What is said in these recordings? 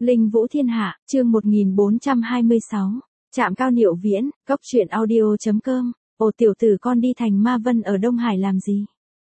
Linh Vũ Thiên Hạ, chương 1426. Trạm Cao Niệu Viễn, Cốc Truyện Audio.com. Ồ tiểu tử con đi thành Ma Vân ở Đông Hải làm gì?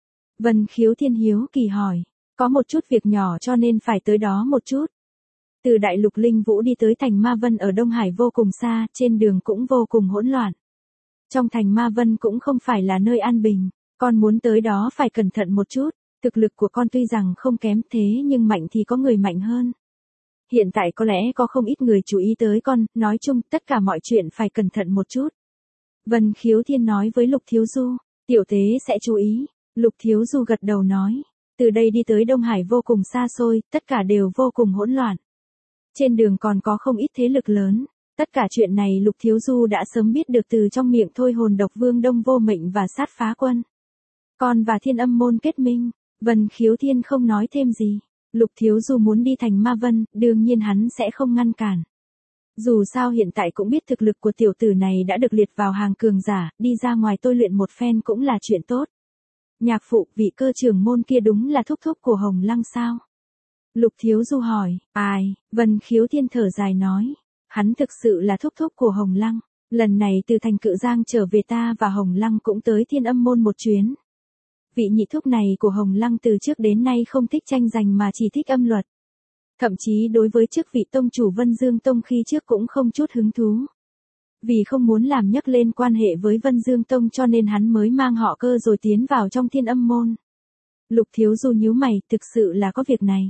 Vân Khiếu Thiên hiếu kỳ hỏi. Có một chút việc nhỏ cho nên phải tới đó một chút. Từ Đại Lục Linh Vũ đi tới thành Ma Vân ở Đông Hải vô cùng xa, trên đường cũng vô cùng hỗn loạn. Trong thành Ma Vân cũng không phải là nơi an bình, con muốn tới đó phải cẩn thận một chút. Thực lực của con tuy rằng không kém thế nhưng mạnh thì có người mạnh hơn. Hiện tại có lẽ có không ít người chú ý tới con, nói chung tất cả mọi chuyện phải cẩn thận một chút. Vân Khiếu Thiên nói với Lục Thiếu Du, tiểu tế sẽ chú ý. Lục Thiếu Du gật đầu nói, từ đây đi tới Đông Hải vô cùng xa xôi, tất cả đều vô cùng hỗn loạn. Trên đường còn có không ít thế lực lớn. Tất cả chuyện này Lục Thiếu Du đã sớm biết được từ trong miệng Thôi Hồn Độc Vương Đông Vô Mệnh và Sát Phá Quân. Con và Thiên Âm Môn kết minh. Vân Khiếu Thiên không nói thêm gì. Lục Thiếu Du muốn đi thành Ma Vân, đương nhiên hắn sẽ không ngăn cản. Dù sao hiện tại cũng biết thực lực của tiểu tử này đã được liệt vào hàng cường giả, đi ra ngoài tôi luyện một phen cũng là chuyện tốt. Nhạc phụ, vị cơ trưởng môn kia đúng là thúc thúc của Hồng Lăng sao? Lục Thiếu Du hỏi, ai? Vân Khiếu Thiên thở dài nói, hắn thực sự là thúc thúc của Hồng Lăng. Lần này từ thành Cự Giang trở về ta và Hồng Lăng cũng tới Thiên Âm Môn một chuyến. Vị nhị thúc này của Hồng Lăng từ trước đến nay không thích tranh giành mà chỉ thích âm luật. Thậm chí đối với chức vị tông chủ Vân Dương Tông khi trước cũng không chút hứng thú. Vì không muốn làm nhắc lên quan hệ với Vân Dương Tông cho nên hắn mới mang họ Cơ rồi tiến vào trong Thiên Âm Môn. Lục Thiếu Du nhíu mày, thực sự là có việc này.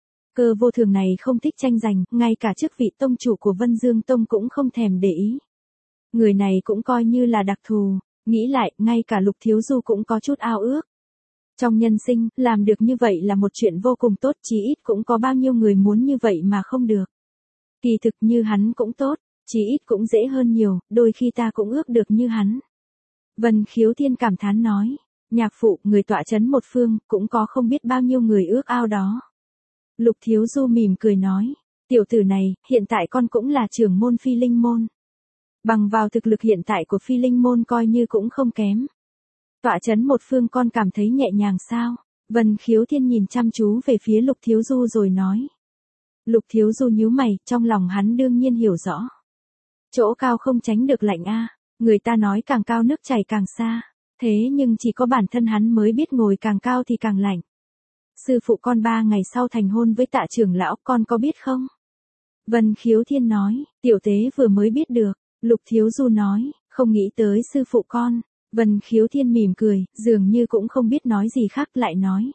Cơ vô thường này không thích tranh giành, ngay cả chức vị tông chủ của Vân Dương Tông cũng không thèm để ý. Người này cũng coi như là đặc thù, nghĩ lại, ngay cả Lục Thiếu Du cũng có chút ao ước. Trong nhân sinh, làm được như vậy là một chuyện vô cùng tốt, chí ít cũng có bao nhiêu người muốn như vậy mà không được. Kỳ thực như hắn cũng tốt, chí ít cũng dễ hơn nhiều, đôi khi ta cũng ước được như hắn. Vân Khiếu Thiên cảm thán nói, nhạc phụ, người tọa chấn một phương, cũng có không biết bao nhiêu người ước ao đó. Lục Thiếu Du mỉm cười nói, tiểu tử này, hiện tại con cũng là trưởng môn Phi Linh Môn. Bằng vào thực lực hiện tại của Phi Linh Môn coi như cũng không kém. Tọa chấn một phương con cảm thấy nhẹ nhàng sao? Vân Khiếu Thiên nhìn chăm chú về phía Lục Thiếu Du rồi nói. Lục Thiếu Du nhíu mày, trong lòng hắn đương nhiên hiểu rõ. Chỗ cao không tránh được lạnh a, người ta nói càng cao nước chảy càng xa, thế nhưng chỉ có bản thân hắn mới biết ngồi càng cao thì càng lạnh. Sư phụ con 3 ngày sau thành hôn với Tạ trưởng lão, con có biết không? Vân Khiếu Thiên nói, tiểu tế vừa mới biết được. Lục Thiếu Du nói, không nghĩ tới sư phụ con. Vân Khiếu Thiên mỉm cười, dường như cũng không biết nói gì khác, lại nói.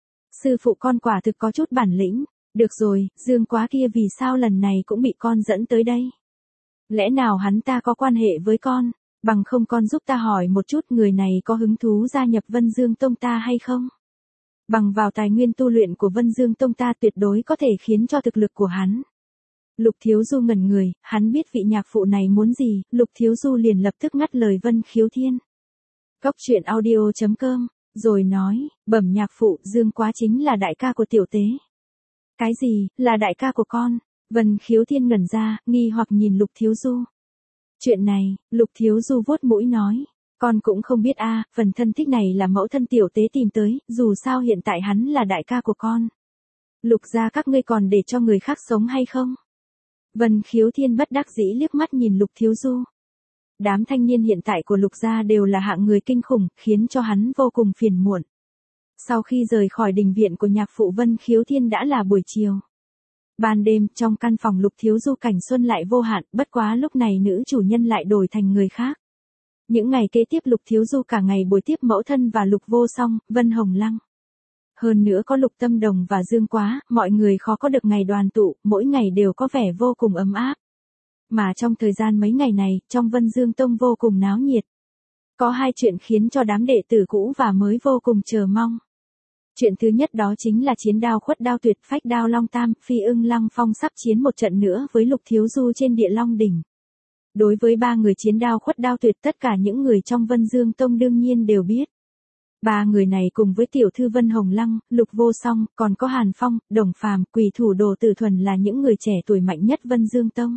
Sư phụ con quả thực có chút bản lĩnh. Được rồi, Dương Quá kia vì sao lần này cũng bị con dẫn tới đây? Lẽ nào hắn ta có quan hệ với con? Bằng không con giúp ta hỏi một chút, người này có hứng thú gia nhập Vân Dương Tông ta hay không? Bằng vào tài nguyên tu luyện của Vân Dương Tông ta tuyệt đối có thể khiến cho thực lực của hắn. Lục Thiếu Du ngẩn người, hắn biết vị nhạc phụ này muốn gì, Lục Thiếu Du liền lập tức ngắt lời Vân Khiếu Thiên. Cốc Truyện Audio.com, rồi nói, bẩm nhạc phụ, Dương Quá chính là đại ca của tiểu tế. Cái gì, là đại ca của con? Vân Khiếu Thiên ngẩn ra, nghi hoặc nhìn Lục Thiếu Du. Chuyện này, Lục Thiếu Du vuốt mũi nói, con cũng không biết a, phần thân thích này là mẫu thân tiểu tế tìm tới, dù sao hiện tại hắn là đại ca của con. Lục gia các ngươi còn để cho người khác sống hay không? Vân Khiếu Thiên bất đắc dĩ liếc mắt nhìn Lục Thiếu Du. Đám thanh niên hiện tại của Lục gia đều là hạng người kinh khủng, khiến cho hắn vô cùng phiền muộn. Sau khi rời khỏi đình viện của nhạc phụ Vân Khiếu Thiên đã là buổi chiều. Ban đêm, trong căn phòng Lục Thiếu Du cảnh xuân lại vô hạn, bất quá lúc này nữ chủ nhân lại đổi thành người khác. Những ngày kế tiếp Lục Thiếu Du cả ngày buổi tiếp mẫu thân và Lục Vô Song, Vân Hồng Lăng. Hơn nữa có Lục Tâm Đồng và Dương Quá, mọi người khó có được ngày đoàn tụ, mỗi ngày đều có vẻ vô cùng ấm áp. Mà trong thời gian mấy ngày này, trong Vân Dương Tông vô cùng náo nhiệt. Có 2 chuyện khiến cho đám đệ tử cũ và mới vô cùng chờ mong. Chuyện thứ nhất đó chính là chiến đao khuất đao tuyệt phách đao Long Tam, Phi Ưng Lăng Phong sắp chiến một trận nữa với Lục Thiếu Du trên Địa Long Đỉnh. Đối với 3 người chiến đao khuất đao tuyệt, tất cả những người trong Vân Dương Tông đương nhiên đều biết. 3 người này cùng với tiểu thư Vân Hồng Lăng, Lục Vô Song, còn có Hàn Phong, Đồng Phàm, Quỷ Thủ Đồ Tử Thuần là những người trẻ tuổi mạnh nhất Vân Dương Tông.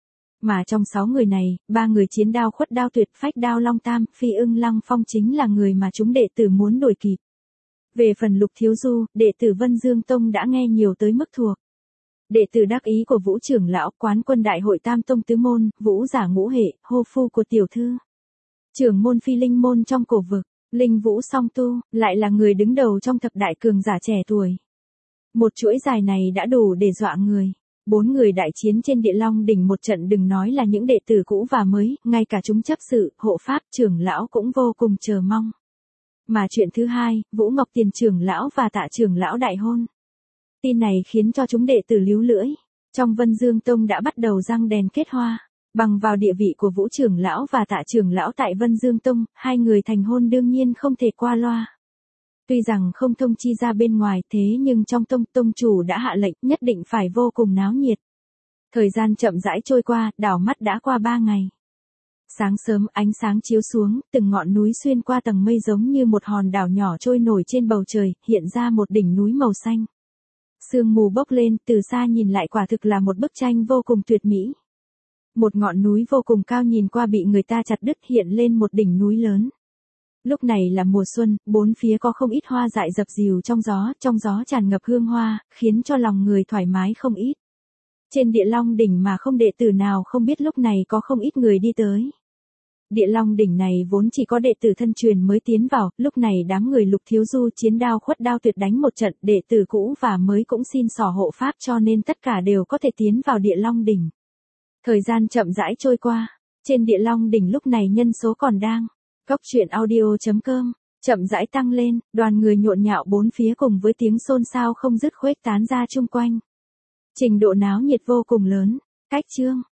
Mà trong 6 người này, 3 người chiến đao khuất đao tuyệt phách đao Long Tam, Phi Ưng Lăng Phong chính là người mà chúng đệ tử muốn đuổi kịp. Về phần Lục Thiếu Du, đệ tử Vân Dương Tông đã nghe nhiều tới mức thuộc. Đệ tử đắc ý của Vũ trưởng lão, quán quân đại hội Tam Tông Tứ Môn, Vũ giả ngũ hệ, hô phu của tiểu thư. Trưởng môn phi linh môn trong cổ vực, linh vũ song tu, lại là người đứng đầu trong thập đại cường giả trẻ tuổi. Một chuỗi dài này đã đủ để dọa người. 4 người đại chiến trên Địa Long đỉnh một trận, đừng nói là những đệ tử cũ và mới, ngay cả chúng chấp sự, hộ pháp, trưởng lão cũng vô cùng chờ mong. Mà chuyện thứ hai, Vũ Ngọc Tiền trưởng lão và Tạ trưởng lão đại hôn. Tin này khiến cho chúng đệ tử líu lưỡi. Trong Vân Dương Tông đã bắt đầu răng đèn kết hoa. Bằng vào địa vị của Vũ trưởng lão và Tạ trưởng lão tại Vân Dương Tông, hai người thành hôn đương nhiên không thể qua loa. Tuy rằng không thông chi ra bên ngoài, thế nhưng trong tông chủ đã hạ lệnh nhất định phải vô cùng náo nhiệt. Thời gian chậm rãi trôi qua, đảo mắt đã qua 3 ngày. Sáng sớm ánh sáng chiếu xuống, từng ngọn núi xuyên qua tầng mây giống như một hòn đảo nhỏ trôi nổi trên bầu trời, hiện ra một đỉnh núi màu xanh. Sương mù bốc lên, từ xa nhìn lại quả thực là một bức tranh vô cùng tuyệt mỹ. Một ngọn núi vô cùng cao nhìn qua bị người ta chặt đứt, hiện lên một đỉnh núi lớn. Lúc này là mùa xuân, bốn phía có không ít hoa dại dập dìu trong gió tràn ngập hương hoa, khiến cho lòng người thoải mái không ít. Trên Địa Long đỉnh mà không đệ tử nào không biết lúc này có không ít người đi tới. Địa Long đỉnh này vốn chỉ có đệ tử thân truyền mới tiến vào, lúc này đám người Lục Thiếu Du chiến đao khuất đao tuyệt đánh một trận, đệ tử cũ và mới cũng xin xỏ hộ pháp, cho nên tất cả đều có thể tiến vào Địa Long đỉnh. Thời gian chậm rãi trôi qua, trên Địa Long đỉnh lúc này nhân số còn đang Cốc truyện audio.com chậm rãi tăng lên, đoàn người nhộn nhạo bốn phía cùng với tiếng xôn xao không dứt khuếch tán ra chung quanh. Trình độ náo nhiệt vô cùng lớn. Cách chương